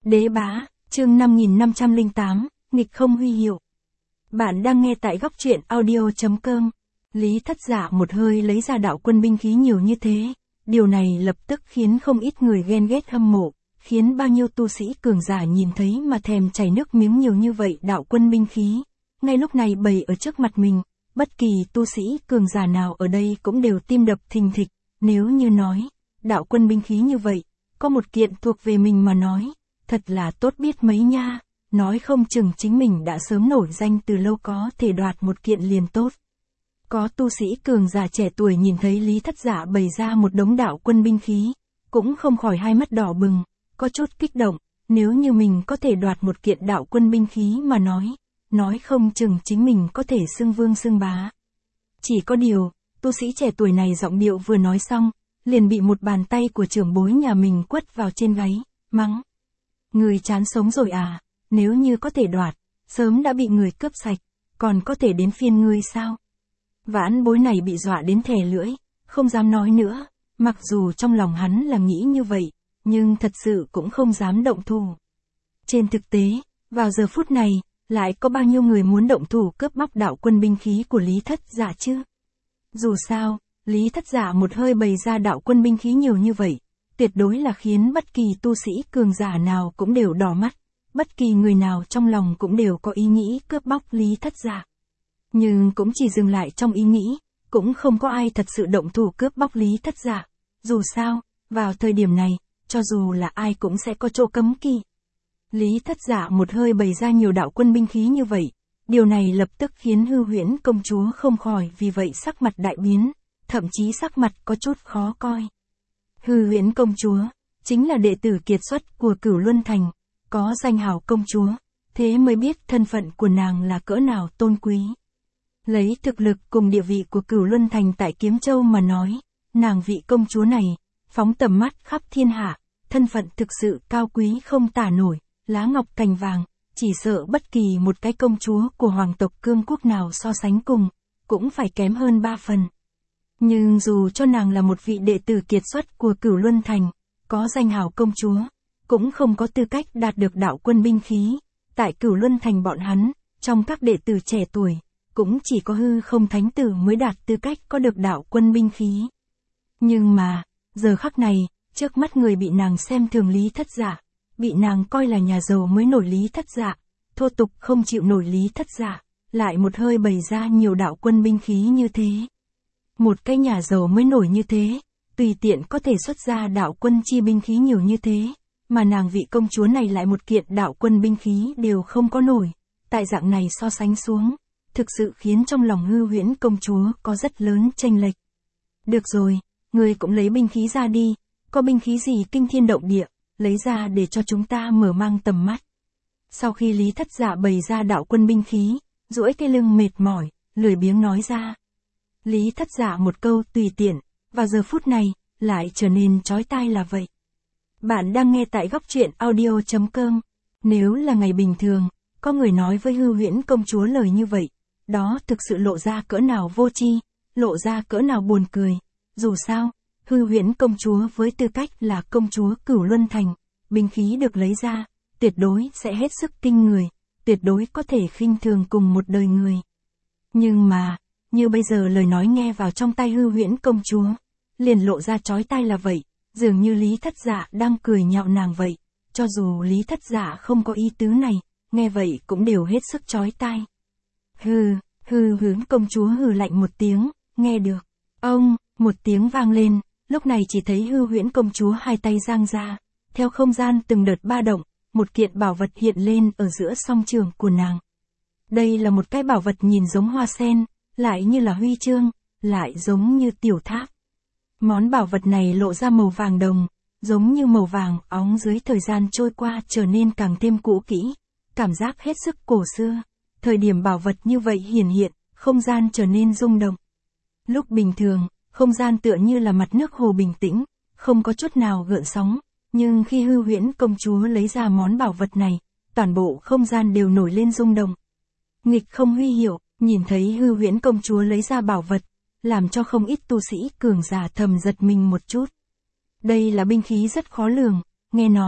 Đế bá, chương 5508, nghịch không huy hiệu. Bạn đang nghe tại góc truyện audio.com. Lý Thất Dạ một hơi lấy ra đạo quân binh khí nhiều như thế. Điều này lập tức khiến không ít người ghen ghét hâm mộ, khiến bao nhiêu tu sĩ cường giả nhìn thấy mà thèm chảy nước miếng nhiều như vậy đạo quân binh khí. Ngay lúc này bày ở trước mặt mình, bất kỳ tu sĩ cường giả nào ở đây cũng đều tim đập thình thịch. Nếu như nói, đạo quân binh khí như vậy, có một kiện thuộc về mình mà nói, thật là tốt biết mấy nha, nói không chừng chính mình đã sớm nổi danh từ lâu có thể đoạt một kiện liền tốt. Có tu sĩ cường giả trẻ tuổi nhìn thấy Lý Thất Dạ bày ra một đống đạo quân binh khí, cũng không khỏi hai mắt đỏ bừng, có chút kích động, nếu như mình có thể đoạt một kiện đạo quân binh khí mà nói không chừng chính mình có thể xưng vương xưng bá. Chỉ có điều, tu sĩ trẻ tuổi này giọng điệu vừa nói xong, liền bị một bàn tay của trưởng bối nhà mình quất vào trên gáy, mắng. Người chán sống rồi à, nếu như có thể đoạt, sớm đã bị người cướp sạch, còn có thể đến phiên ngươi sao? Vãn bối này bị dọa đến thè lưỡi, không dám nói nữa, mặc dù trong lòng hắn là nghĩ như vậy, nhưng thật sự cũng không dám động thủ. Trên thực tế, vào giờ phút này, lại có bao nhiêu người muốn động thủ cướp bóc đạo quân binh khí của Lý Thất Dạ chứ? Dù sao, Lý Thất Dạ một hơi bày ra đạo quân binh khí nhiều như vậy, tuyệt đối là khiến bất kỳ tu sĩ cường giả nào cũng đều đỏ mắt, bất kỳ người nào trong lòng cũng đều có ý nghĩ cướp bóc Lý Thất Dạ. Nhưng cũng chỉ dừng lại trong ý nghĩ, cũng không có ai thật sự động thủ cướp bóc Lý Thất Dạ. Dù sao, vào thời điểm này, cho dù là ai cũng sẽ có chỗ cấm kỵ. Lý Thất Dạ một hơi bày ra nhiều đạo quân binh khí như vậy, điều này lập tức khiến Hư Huyễn công chúa không khỏi vì vậy sắc mặt đại biến, thậm chí sắc mặt có chút khó coi. Hư Huyễn công chúa, chính là đệ tử kiệt xuất của Cửu Luân Thành, có danh hào công chúa, thế mới biết thân phận của nàng là cỡ nào tôn quý. Lấy thực lực cùng địa vị của Cửu Luân Thành tại Kiếm Châu mà nói, nàng vị công chúa này, phóng tầm mắt khắp thiên hạ, thân phận thực sự cao quý không tả nổi, lá ngọc cành vàng, chỉ sợ bất kỳ một cái công chúa của hoàng tộc Cương Quốc nào so sánh cùng, cũng phải kém hơn 3 phần. Nhưng dù cho nàng là một vị đệ tử kiệt xuất của Cửu Luân Thành, có danh hào công chúa, cũng không có tư cách đạt được đạo quân binh khí. Tại Cửu Luân Thành bọn hắn, trong các đệ tử trẻ tuổi, cũng chỉ có Hư Không Thánh Tử mới đạt tư cách có được đạo quân binh khí. Nhưng mà, giờ khắc này, trước mắt người bị nàng xem thường Lý Thất Dạ, bị nàng coi là nhà giàu mới nổi Lý Thất Dạ, thô tục không chịu nổi Lý Thất Dạ, lại một hơi bày ra nhiều đạo quân binh khí như thế. Một cái nhà giàu mới nổi như thế, tùy tiện có thể xuất ra đạo quân chi binh khí nhiều như thế, mà nàng vị công chúa này lại một kiện đạo quân binh khí đều không có nổi. Tại dạng này so sánh xuống, thực sự khiến trong lòng Hư Huyễn công chúa có rất lớn chênh lệch. Được rồi, ngươi cũng lấy binh khí ra đi, có binh khí gì kinh thiên động địa, lấy ra để cho chúng ta mở mang tầm mắt. Sau khi Lý Thất Dạ bày ra đạo quân binh khí, duỗi cái lưng mệt mỏi, lười biếng nói ra. Lý Thất Dạ một câu tùy tiện, vào giờ phút này, lại trở nên chói tai là vậy. Bạn đang nghe tại góc truyện audio.com. Nếu là ngày bình thường, có người nói với Hư Huyễn công chúa lời như vậy, đó thực sự lộ ra cỡ nào vô tri, lộ ra cỡ nào buồn cười. Dù sao, Hư Huyễn công chúa với tư cách là công chúa Cửu Luân Thành, binh khí được lấy ra, tuyệt đối sẽ hết sức kinh người, tuyệt đối có thể khinh thường cùng một đời người. Nhưng mà, như bây giờ lời nói nghe vào trong tai Hư Huyễn công chúa, liền lộ ra chói tai là vậy, dường như Lý Thất Dạ đang cười nhạo nàng vậy, cho dù Lý Thất Dạ không có ý tứ này, nghe vậy cũng đều hết sức chói tai. Hư Huyễn công chúa hừ lạnh một tiếng, nghe được. Ông, một tiếng vang lên, lúc này chỉ thấy Hư Huyễn công chúa hai tay giang ra, theo không gian từng đợt ba động, một kiện bảo vật hiện lên ở giữa song trường của nàng. Đây là một cái bảo vật nhìn giống hoa sen, lại như là huy chương, lại giống như tiểu tháp. Món bảo vật này lộ ra màu vàng đồng, giống như màu vàng óng dưới thời gian trôi qua trở nên càng thêm cũ kỹ, cảm giác hết sức cổ xưa. Thời điểm bảo vật như vậy hiển hiện, không gian trở nên rung động. Lúc bình thường, không gian tựa như là mặt nước hồ bình tĩnh, không có chút nào gợn sóng, nhưng khi Hư Huyễn công chúa lấy ra món bảo vật này, toàn bộ không gian đều nổi lên rung động. Nghịch không huy hiệu, nhìn thấy Hư Huyễn công chúa lấy ra bảo vật, làm cho không ít tu sĩ cường giả thầm giật mình một chút. Đây là binh khí rất khó lường, nghe nói,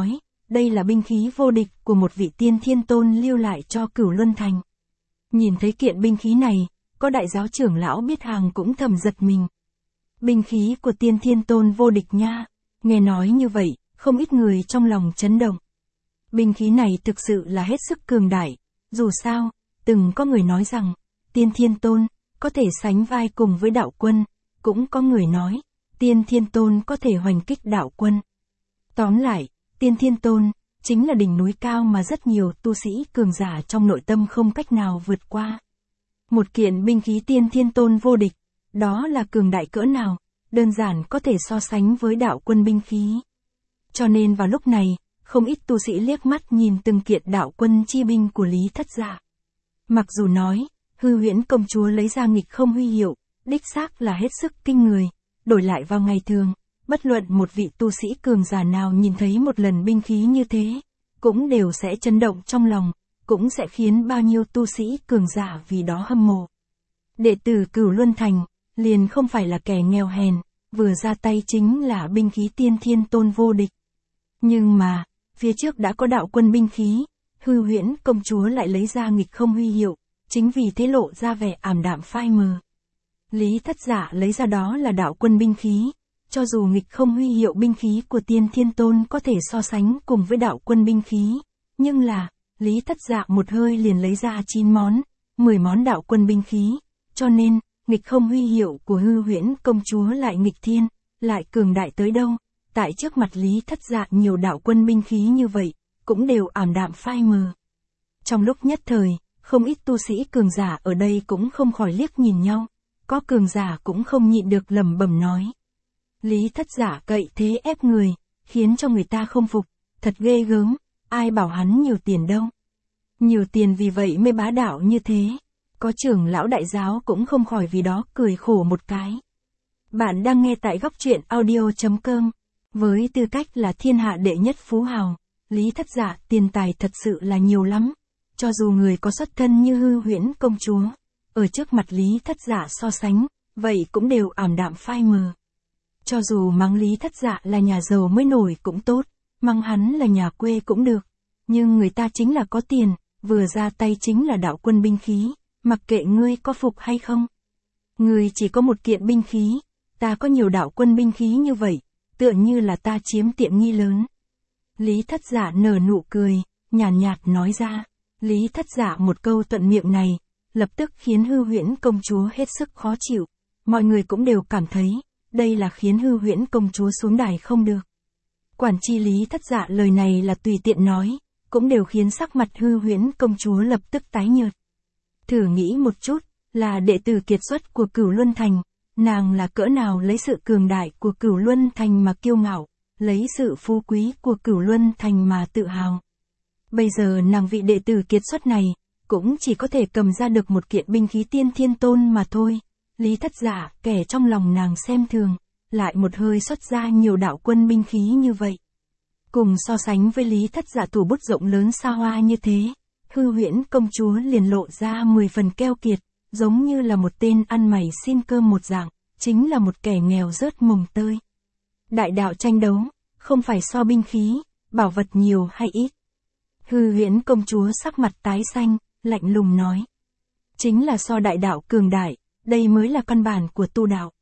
đây là binh khí vô địch của một vị tiên thiên tôn lưu lại cho Cửu Luân Thành. Nhìn thấy kiện binh khí này, có đại giáo trưởng lão biết hàng cũng thầm giật mình. Binh khí của tiên thiên tôn vô địch nha, nghe nói như vậy, không ít người trong lòng chấn động. Binh khí này thực sự là hết sức cường đại, dù sao, từng có người nói rằng, tiên thiên tôn, có thể sánh vai cùng với đạo quân, cũng có người nói, tiên thiên tôn có thể hoành kích đạo quân. Tóm lại, tiên thiên tôn, chính là đỉnh núi cao mà rất nhiều tu sĩ cường giả trong nội tâm không cách nào vượt qua. Một kiện binh khí tiên thiên tôn vô địch, đó là cường đại cỡ nào, đơn giản có thể so sánh với đạo quân binh khí. Cho nên vào lúc này, không ít tu sĩ liếc mắt nhìn từng kiện đạo quân chi binh của Lý Thất Dạ. Mặc dù nói, Hư Huyễn công chúa lấy ra nghịch không huy hiệu, đích xác là hết sức kinh người, đổi lại vào ngày thường, bất luận một vị tu sĩ cường giả nào nhìn thấy một lần binh khí như thế, cũng đều sẽ chấn động trong lòng, cũng sẽ khiến bao nhiêu tu sĩ cường giả vì đó hâm mộ. Đệ tử Cửu Luân Thành, liền không phải là kẻ nghèo hèn, vừa ra tay chính là binh khí tiên thiên tôn vô địch. Nhưng mà, phía trước đã có đạo quân binh khí, Hư Huyễn công chúa lại lấy ra nghịch không huy hiệu, chính vì thế lộ ra vẻ ảm đạm phai mờ. Lý Thất Dạ lấy ra đó là đạo quân binh khí, cho dù nghịch không huy hiệu binh khí của tiên thiên tôn có thể so sánh cùng với đạo quân binh khí, nhưng là, Lý Thất Dạ một hơi liền lấy ra 9 món, 10 món đạo quân binh khí, cho nên, nghịch không huy hiệu của Hư Huyễn công chúa lại nghịch thiên, lại cường đại tới đâu, tại trước mặt Lý Thất Dạ nhiều đạo quân binh khí như vậy, cũng đều ảm đạm phai mờ. Trong lúc nhất thời, không ít tu sĩ cường giả ở đây cũng không khỏi liếc nhìn nhau, có cường giả cũng không nhịn được lẩm bẩm nói. Lý Thất Dạ cậy thế ép người, khiến cho người ta không phục, thật ghê gớm, ai bảo hắn nhiều tiền đâu. Nhiều tiền vì vậy mới bá đạo như thế, có trưởng lão đại giáo cũng không khỏi vì đó cười khổ một cái. Bạn đang nghe tại góc truyện audio.com, với tư cách là thiên hạ đệ nhất phú hào, Lý Thất Dạ tiền tài thật sự là nhiều lắm, cho dù người có xuất thân như Hư Huyễn công chúa, ở trước mặt Lý Thất Dạ so sánh, vậy cũng đều ảm đạm phai mờ. Cho dù mắng Lý Thất Dạ là nhà giàu mới nổi cũng tốt, mắng hắn là nhà quê cũng được, nhưng người ta chính là có tiền, vừa ra tay chính là đạo quân binh khí, mặc kệ ngươi có phục hay không. Ngươi chỉ có một kiện binh khí, ta có nhiều đạo quân binh khí như vậy, tựa như là ta chiếm tiện nghi lớn. Lý Thất Dạ nở nụ cười, nhàn nhạt nói ra. Lý Thất Dạ một câu thuận miệng này, lập tức khiến Hư Huyễn công chúa hết sức khó chịu. Mọi người cũng đều cảm thấy, đây là khiến Hư Huyễn công chúa xuống đài không được. Quản chi Lý Thất Dạ lời này là tùy tiện nói, cũng đều khiến sắc mặt Hư Huyễn công chúa lập tức tái nhợt. Thử nghĩ một chút, là đệ tử kiệt xuất của Cửu Luân Thành, nàng là cỡ nào lấy sự cường đại của Cửu Luân Thành mà kiêu ngạo, lấy sự phú quý của Cửu Luân Thành mà tự hào. Bây giờ nàng vị đệ tử kiệt xuất này, cũng chỉ có thể cầm ra được một kiện binh khí tiên thiên tôn mà thôi. Lý Thất Dạ, kẻ trong lòng nàng xem thường, lại một hơi xuất ra nhiều đạo quân binh khí như vậy. Cùng so sánh với Lý Thất Dạ thủ bút rộng lớn xa hoa như thế, Hư Huyễn công chúa liền lộ ra 10 phần keo kiệt, giống như là một tên ăn mày xin cơm một dạng, chính là một kẻ nghèo rớt mồng tơi. Đại đạo tranh đấu, không phải so binh khí, bảo vật nhiều hay ít. Hư Huyễn công chúa sắc mặt tái xanh, lạnh lùng nói. Chính là so đại đạo cường đại, đây mới là căn bản của tu đạo.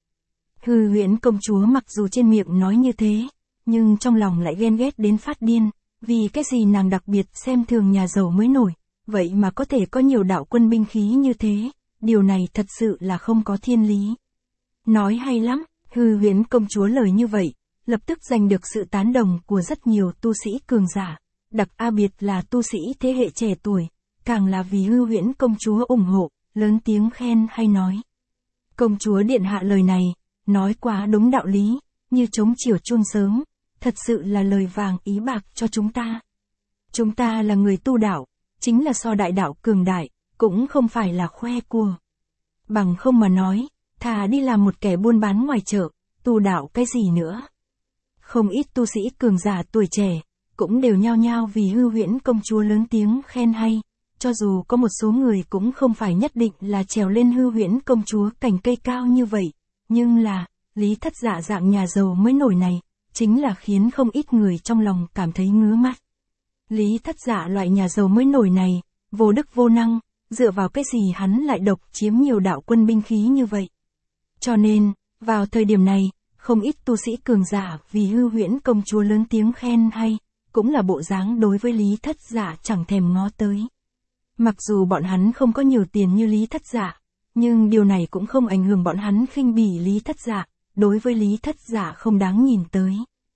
Hư Huyễn công chúa mặc dù trên miệng nói như thế, nhưng trong lòng lại ghen ghét đến phát điên, vì cái gì nàng đặc biệt xem thường nhà giàu mới nổi, vậy mà có thể có nhiều đạo quân binh khí như thế, điều này thật sự là không có thiên lý. Nói hay lắm, Hư Huyễn công chúa lời như vậy, lập tức giành được sự tán đồng của rất nhiều tu sĩ cường giả, đặc biệt là tu sĩ thế hệ trẻ tuổi, càng là vì Hư Huyễn công chúa ủng hộ, lớn tiếng khen hay nói. Công chúa điện hạ lời này, nói quá đúng đạo lý, như trống chiều chuông sớm, thật sự là lời vàng ý bạc cho chúng ta. Chúng ta là người tu đạo, chính là so đại đạo cường đại, cũng không phải là khoe cua. Bằng không mà nói, thà đi làm một kẻ buôn bán ngoài chợ, tu đạo cái gì nữa. Không ít tu sĩ cường giả tuổi trẻ, cũng đều nhao nhao vì Hư Huyễn công chúa lớn tiếng khen hay, cho dù có một số người cũng không phải nhất định là trèo lên Hư Huyễn công chúa cành cây cao như vậy, nhưng là, Lý Thất Dạ dạng nhà giàu mới nổi này, chính là khiến không ít người trong lòng cảm thấy ngứa mắt. Lý Thất Dạ loại nhà giàu mới nổi này, vô đức vô năng, dựa vào cái gì hắn lại độc chiếm nhiều đạo quân binh khí như vậy. Cho nên, vào thời điểm này, không ít tu sĩ cường giả vì Hư Huyễn công chúa lớn tiếng khen hay, cũng là bộ dáng đối với Lý Thất Dạ chẳng thèm ngó tới. Mặc dù bọn hắn không có nhiều tiền như Lý Thất Dạ, nhưng điều này cũng không ảnh hưởng bọn hắn khinh bỉ Lý Thất Dạ, đối với Lý Thất Dạ không đáng nhìn tới.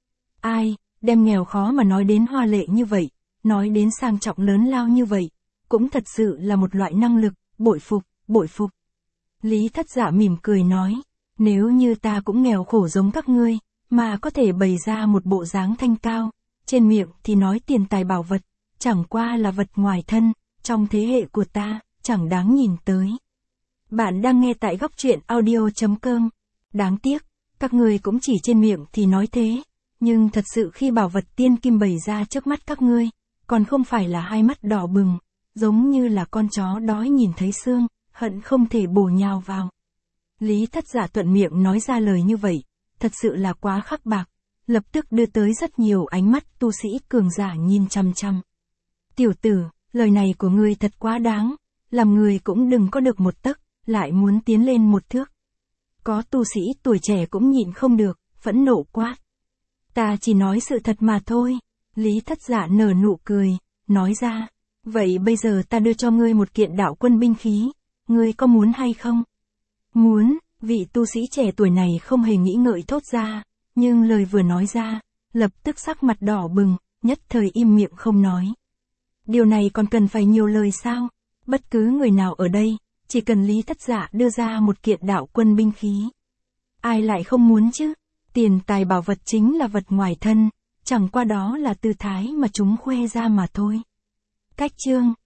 Ai, đem nghèo khó mà nói đến hoa lệ như vậy, nói đến sang trọng lớn lao như vậy, cũng thật sự là một loại năng lực, bội phục, bội phục. Lý Thất Dạ mỉm cười nói, nếu như ta cũng nghèo khổ giống các ngươi, mà có thể bày ra một bộ dáng thanh cao, trên miệng thì nói tiền tài bảo vật, chẳng qua là vật ngoài thân, trong thế hệ của ta, chẳng đáng nhìn tới. Bạn đang nghe tại góc truyện audio.com. Đáng tiếc, các ngươi cũng chỉ trên miệng thì nói thế, nhưng thật sự khi bảo vật tiên kim bày ra trước mắt các ngươi, còn không phải là hai mắt đỏ bừng, giống như là con chó đói nhìn thấy xương, hận không thể bổ nhào vào. Lý Thất Dạ thuận miệng nói ra lời như vậy, thật sự là quá khắc bạc, lập tức đưa tới rất nhiều ánh mắt tu sĩ cường giả nhìn chăm chăm. Tiểu tử, lời này của ngươi thật quá đáng, làm người cũng đừng có được một tấc, lại muốn tiến lên một thước. Có tu sĩ tuổi trẻ cũng nhịn không được, phẫn nộ quát. Ta chỉ nói sự thật mà thôi. Lý Thất Dạ nở nụ cười, nói ra, vậy bây giờ ta đưa cho ngươi một kiện đạo quân binh khí, ngươi có muốn hay không? Muốn, vị tu sĩ trẻ tuổi này không hề nghĩ ngợi thốt ra, nhưng lời vừa nói ra, lập tức sắc mặt đỏ bừng, nhất thời im miệng không nói. Điều này còn cần phải nhiều lời sao? Bất cứ người nào ở đây, chỉ cần Lý Thất Dạ đưa ra một kiện đạo quân binh khí. Ai lại không muốn chứ? Tiền tài bảo vật chính là vật ngoài thân, chẳng qua đó là tư thái mà chúng khoe ra mà thôi. Cách chương